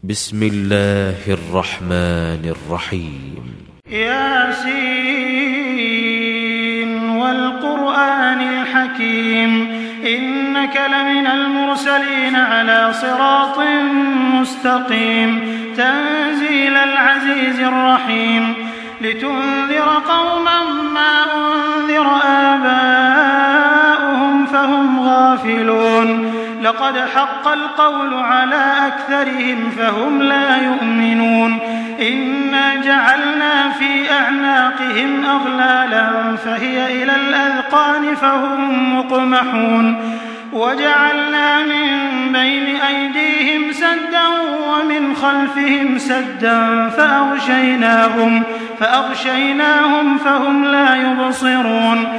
بسم الله الرحمن الرحيم. ياسين والقرآن الحكيم إنك لمن المرسلين على صراط مستقيم تنزيل العزيز الرحيم لتنذر قوما ما أنذر آباؤهم فهم غافلون لقد حق القول على أكثرهم فهم لا يؤمنون إنا جعلنا في أعناقهم أغلالا فهي إلى الأذقان فهم مقمحون وجعلنا من بين أيديهم سدا ومن خلفهم سدا فأغشيناهم فهم لا يبصرون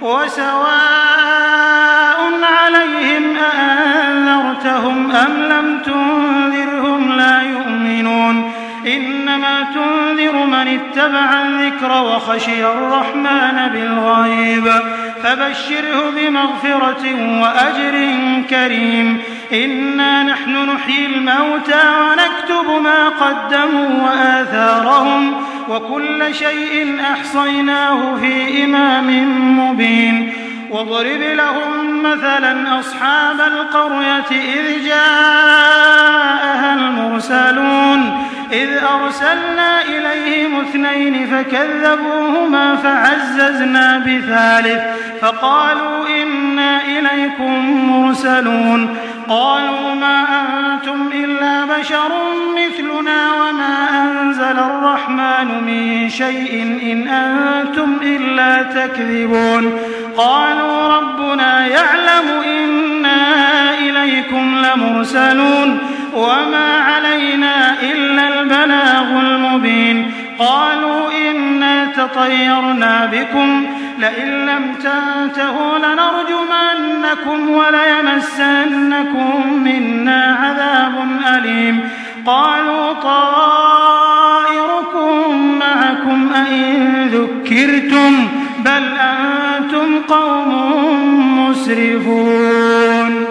وسواء عليهم أأنذرتهم أم لم تنذرهم لا يؤمنون إنما تنذر من اتبع الذكر وخشي الرحمن بالغيب فبشره بمغفرة وأجر كريم إنا نحن نحيي الموتى ونكتب ما قدموا وآثارهم وكل شيء أحصيناه في إمام مبين واضرب لهم مثلا أصحاب القرية إذ جاءها المرسلون إذ أرسلنا إليهم 2 فكذبوهما فعززنا بثالث فقالوا إنا إليكم مرسلون قالوا ما أنتم إلا بشر مثلنا وما أنزل الرحمن من شيء إن أنتم إلا تكذبون قالوا ربنا يعلم إنا إليكم لمرسلون وما علينا إلا البلاغ المبين قالوا إنا تطيرنا بكم لئن لم تنتهوا لنرجمنكم وليمسنكم منا عذاب أليم قالوا طائركم معكم أئن ذكرتم بل أنتم قوم مسرفون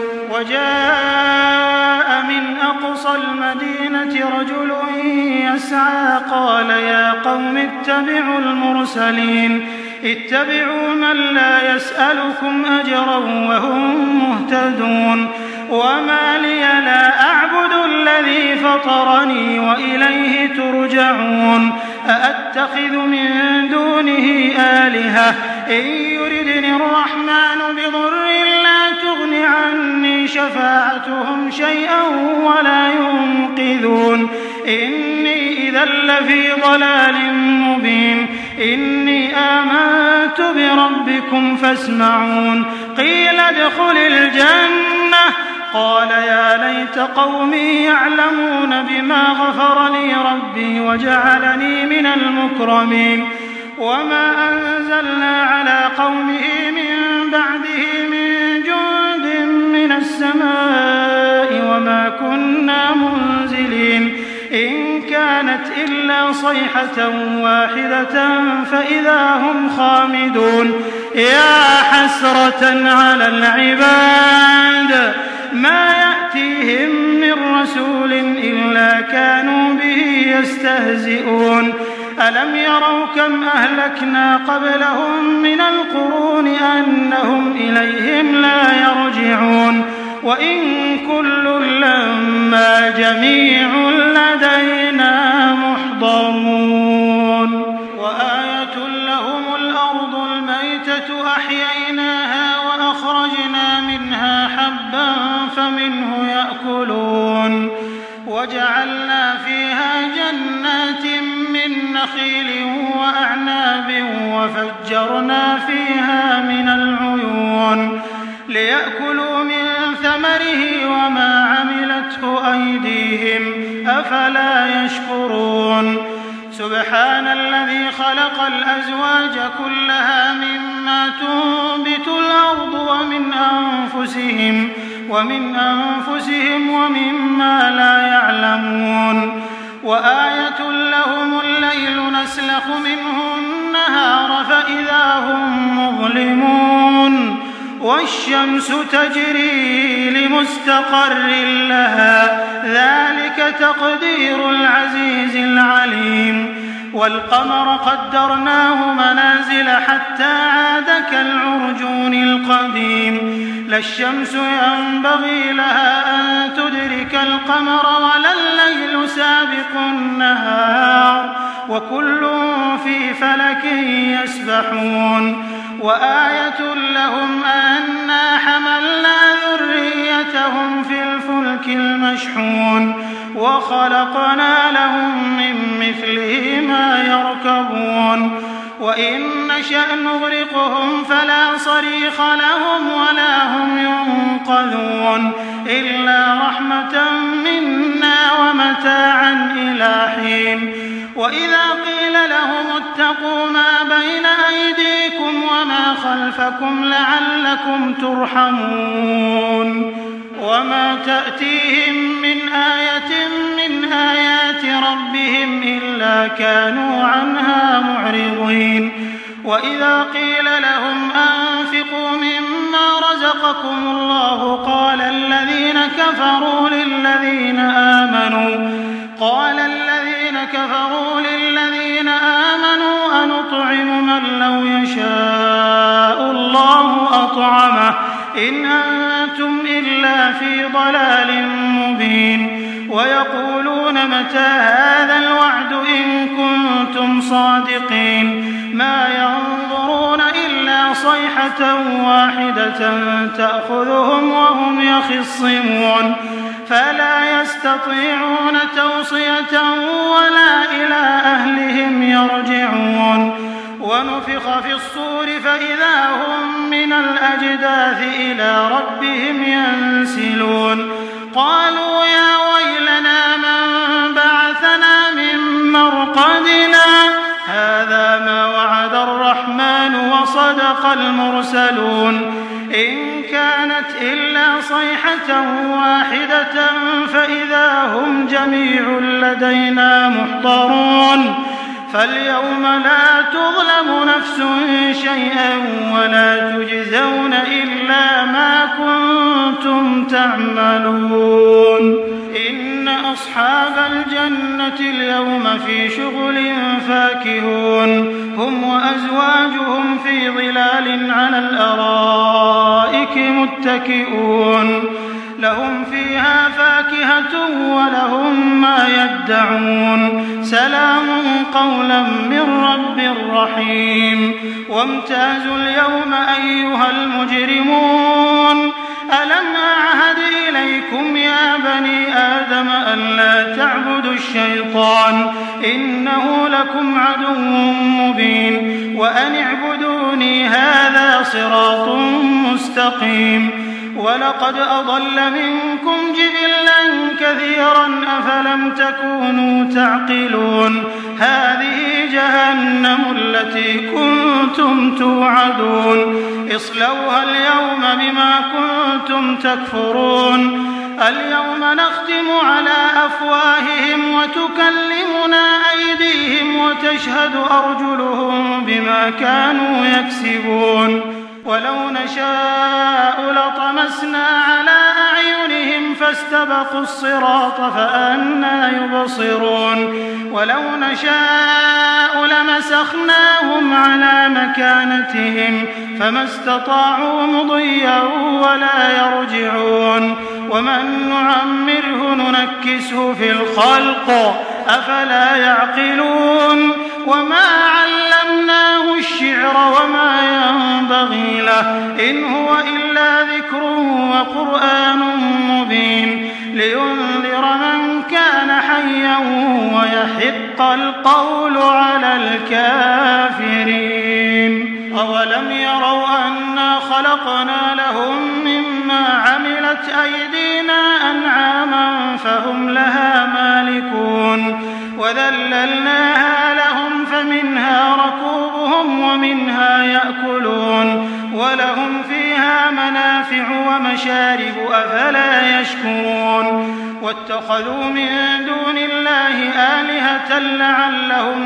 وجاء من أقصى المدينة رجل يسعى قال يا قوم اتبعوا المرسلين اتبعوا من لا يسألكم أجرا وهم مهتدون وما لي لا أعبد الذي فطرني وإليه ترجعون أأتخذ من دونه آلهة إن يردني الرحمن بضر لا تغن عني شفاعتهم شيئا ولا ينقذون إني إذا لفي ضلال مبين إني آمنت بربكم فاسمعون قيل ادخل الجنة قال يا ليت قومي يعلمون بما غفر لي ربي وجعلني من المكرمين وما أنزلنا على قومه من بعده من جند من السماء وما كنا منزلين إن كانت إلا صيحة واحدة فإذا هم خامدون يا حسرة على العباد ما يأتيهم من رسول إلا كانوا به يستهزئون ألم يروا كم أهلكنا قبلهم من القرون أنهم إليهم لا يرجعون وإن كل لما جميع لدينا محضرون وآية لهم الأرض الميتة أحييناها وأخرجنا منها حبا فمنه يأكلون وجعلنا فيها جنات من نخيل وأعناب وفجرنا فيها من العيون ليأكلوا من ثمره وما عملته أيديهم أفلا يشكرون سبحان الذي خلق الأزواج كلها مما تنبت الأرض ومن أنفسهم ومما لا يعلمون وآية لهم الليل نسلخ منه النهار فإذا هم مظلمون والشمس تجري لمستقر لها ذلك تقدير العزيز العليم والقمر قدرناه منازل حتى عاد كالعرجون القديم لا الشمس ينبغي لها أن تدرك القمر ولا الليل سابق النهار وكل في فلك يسبحون وآية لهم أنا حملنا ذريتهم في الفلك المشحون وخلقنا لهم من مثله ما يركبون وإن نشأ نغرقهم فلا صريخ لهم ولا هم ينقذون إلا رحمة منا ومتاعا إلى حين وإذا قيل لهم اتقوا ما بين أيديكم وما خلفكم لعلكم ترحمون وما تأتيهم من آية من آيات ربهم إلا كانوا عنها معرضين وإذا قيل لهم أنفقوا مما رزقكم الله قال الذين كفروا للذين آمنوا أنطعم من لو يشاء الله أطعمه إن أنتم إلا في ضلال مبين ويقولون متى هذا الوعد إن كنتم صادقين ما ينظرون إلا صيحة واحدة تأخذهم وهم يخصمون فلا يستطيعون توصية ولا إلى أهلهم يرجعون ونفخ في الصور فإذا هم من الأجداث إلى ربهم ينسلون قالوا يا ويلنا من بعثنا من مرقدنا هذا ما وعد الرحمن وصدق المرسلون إن كانت إلا صيحة واحدة فإذا هم جميع لدينا محضرون فاليوم لا تظلم نفس شيئا ولا تجزون إلا ما كنتم تعملون إن أصحاب الجنة اليوم في شغل فاكهون هم وأزواجهم في ظلال على الأرائك متكئون لهم فيها فاكهة ولهم ما يدعون سلام قولا من رب رحيم وامتازوا اليوم أيها المجرمون ألم أعهد إليكم يا بني آدم ألا تعبدوا الشيطان إنه لكم عدو مبين وأن اعبدوني هذا صراط مستقيم ولقد أضل منكم جبلا كثيرا أفلم تكونوا تعقلون هذه جهنم التي كنتم توعدون اصلوها اليوم بما كنتم تكفرون اليوم نختم على أفواههم وتكلمنا أيديهم وتشهد أرجلهم بما كانوا يكسبون ولو نشاء لطمسنا على أعينهم فاستبقوا الصراط فأنى يبصرون ولو نشاء لمسخناهم على مكانتهم فما استطاعوا مضيا ولا يرجعون ومن نعمره ننكسه في الخلق أفلا يعقلون وما علمناه الشعر وما ينبغي له إن هو إلا ذكر وقرآن مبين لينذر من كان حيا ويحق القول على الكافرين أولم يروا أنا خلقنا لهم مما عملت أيدينا أنعاما فهم لها مالكون وذللناها لهم فمنها ركوبهم ومنها يأكلون ولهم فيها منافع ومشارب أفلا يشكرون واتخذوا من دون الله آلهة لعلهم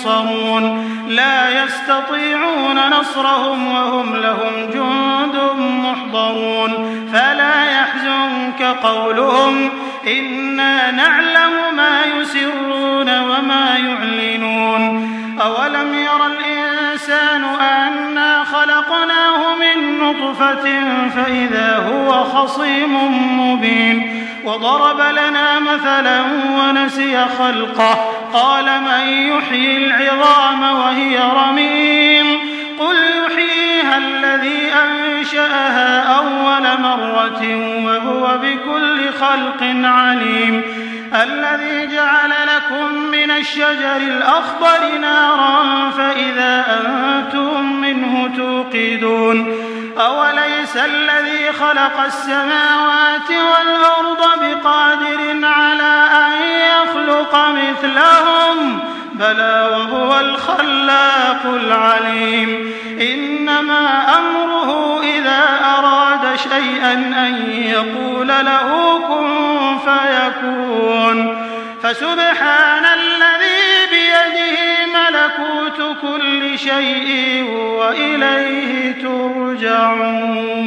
ينصرون لا يستطيعون نصرهم وهم لهم جند يحضرون فلا يحزنك قولهم إنا نعلم ما يسرون وما يعلنون أولم ير الإنسان أنا خلقناه من نطفة فإذا هو خصيم مبين وضرب لنا مثلا ونسي خلقه قال من يحيي العظام وهي رميم قل يحييها الذي أنشأها أول مرة وهو بكل خلق عليم الذي جعل لكم من الشجر الأخضر نارا فإذا أنتم منه توقدون أوليس الذي خلق السماوات والأرض بقادر على أن يخلق مثلهم بلى وهو الخلاق العليم إنما أمره إذا أراد شيئا أن يقول له كن فيكون فسبحان الذي بيده ملكوت كل شيء وإليه ترجعون.